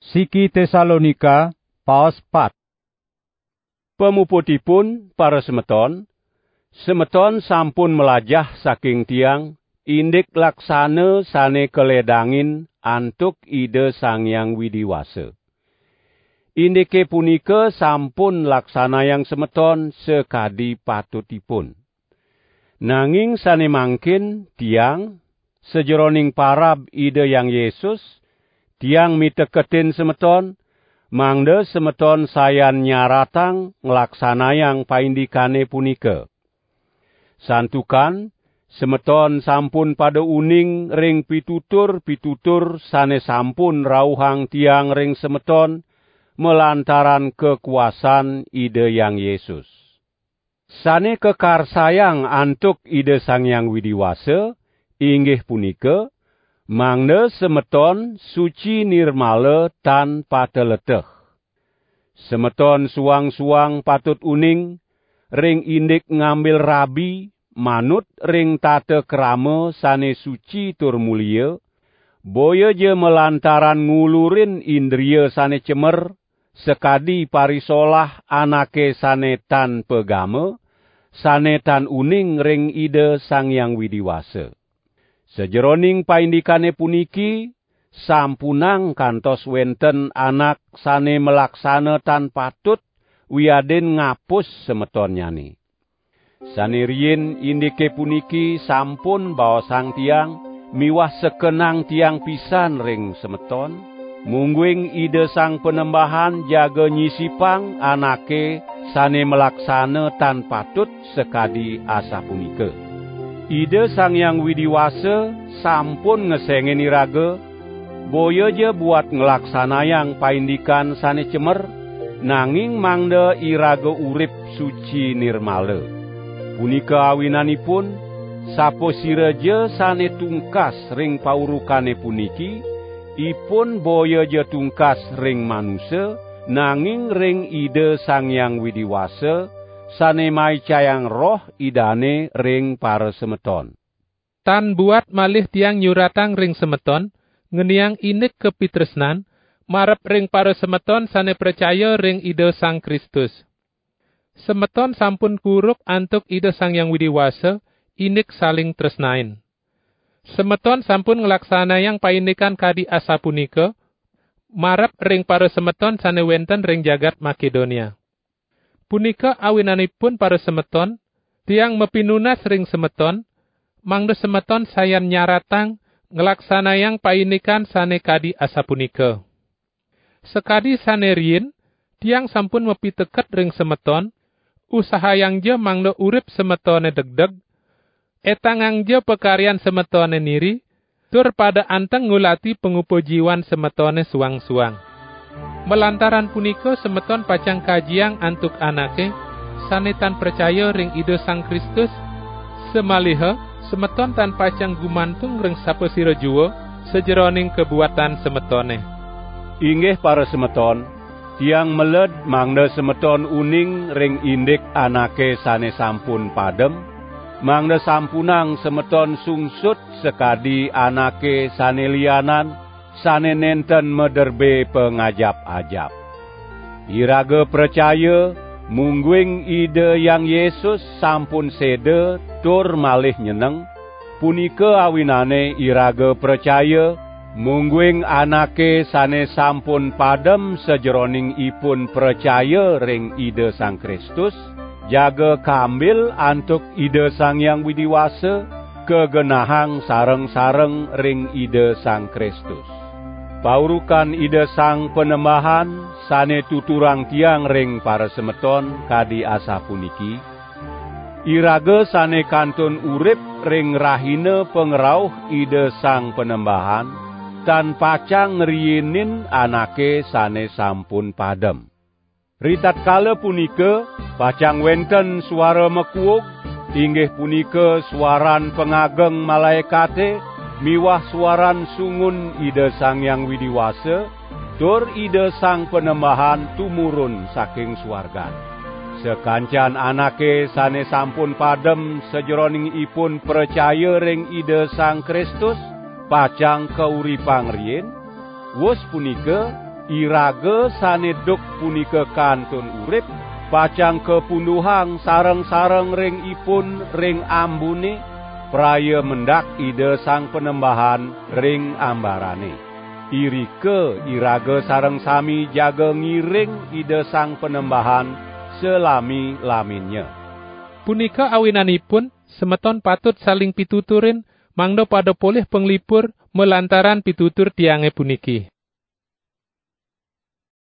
Siki Tesalonika paos 4. Pemuputipun para semeton sampun melajah saking tiang, indik laksana sane keledangin antuk Ida Sang Hyang Widiwasa. Indike punika sampun laksanayang semeton sekadi patutipun. Nanging sane mangkin tiang, sejeroning parab Ida Yang Yesus, tiang miteketin semeton, mangda semeton sayan nyaratang nglaksanayang paindikane punika. Santukan, semeton sampun pada uning ring pitutur-pitutur sane sampun rauhang tiang ring semeton, melantaran kekuasaan Ida Yang Yesus. Sane kekarsayang antuk Ida Sang Hyang Widiwasa, inggih punika, mangda semeton suci nirmala tanpa teleteh. Semeton suang-suang patut uning, ring indik ngambil rabi, manut ring tata krama sane suci tur mulia, boya je melantaran ngulurin indriya sane cemer, sekadi parisolah anake sane tan pegama, sane tan uning ring Ida Sang Hyang Widiwasa. Sejeroning paindikane puniki, sampunang kantos wenten anak sane melaksana tan patut, wiaden ngapus semeton nyani. Sane riyin indike puniki sampun baosang tiang, miwah sekenang tiang pisan ring semeton, mungguing Ida Sang Penembahan jaga nyisipang anake sane melaksana tan patut sekadi asa punika. Ida Sang Hyang Widiwasa sampun ngesengeni iraga, boya je buat ngelaksanayang paindikan sane cemer, nanging mangda iraga urip suci nirmala. Punika awinanipun, sapo siraja sane tungkas ring paurukane puniki, ipun boya je tungkas ring manusia, nanging ring Ida Sang Hyang Widiwasa, sane maicayang roh idane ring para semeton. Tan buat malih tiang nyuratang ring semeton, ngeniang inik kepitresnan, marep ring para semeton sane percaya ring Ida Sang Kristus. Semeton sampun kuruk antuk Ida Sang Hyang Widiwasa, inik saling tresnain. Semeton sampun ngelaksanayang paindikan kadi asa punika, marep ring para semeton sane wenten ring jagat Makedonia. Punika awinanipun para semeton, tiang mepinunas ring semeton, mangda semeton sayan nyaratang ngelaksanayang painikan sane kadi asa punika. Sekadi sane riyin, tiang sampun mepiteket ring semeton, usahayang je mangda urip semetone degdeg, etangang je pekaryan semetone niri, tur pada anteng ngulati pengupujiwan semetone suang-suang. Melantaran punika semeton pacang kajiang antuk anake, sanetan percaya ring Ida Sang Kristus, semaliha semeton tan pacang gumantung ring sapesira jua, sejeroning kebuatan semetone. Inggih para semeton, tiang meled mangda semeton uning ring indik anake sane sampun padem, mangda sampunang semeton sungsut sekadi anake sane lianan, sane nenten mederbe pengajap-ajap. Iraga percaya, mungguing Ida Yang Yesus sampun seda tur malih nyeneng, punika awinane iraga percaya, mungguing anake sane sampun padem sejeroning ipun percaya ring Ida Sang Kristus, jaga kambil antuk Ida Sang Hyang Widiwasa, kegenahang sareng-sareng ring Ida Sang Kristus. Paurukan Ida Sang Penembahan sane tuturang tiang ring para semeton kadi asa puniki, iraga sane kantun urip ring rahina pengrauh Ida Sang Penembahan, tan pacang ngriyinin anake sane sampun padem. Ritat kala punika pacang wenten suara mekuug, inggih punika suaran pengageng malaekate, miwah suaran sungun Ida Sang Hyang Widiwasa, tur Ida Sang Penembahan tumurun saking swargan. Sekancan anake sane sampun padem sejeroning ipun percaya ring Ida Sang Kristus, pacang kauripang riyin, wus punika Iraga saneduk punika kantun urip, pacang kepunduhang sareng-sareng ring ipun ring ambune, praya mendak Ida Sang Penembahan ring ambarane. Irike iraga sareng sami jaga ngiring Ida Sang Penembahan selami-laminnya. Punika awinanipun semeton patut saling pituturin mangda pada polih penglipur melantaran pitutur tiange puniki.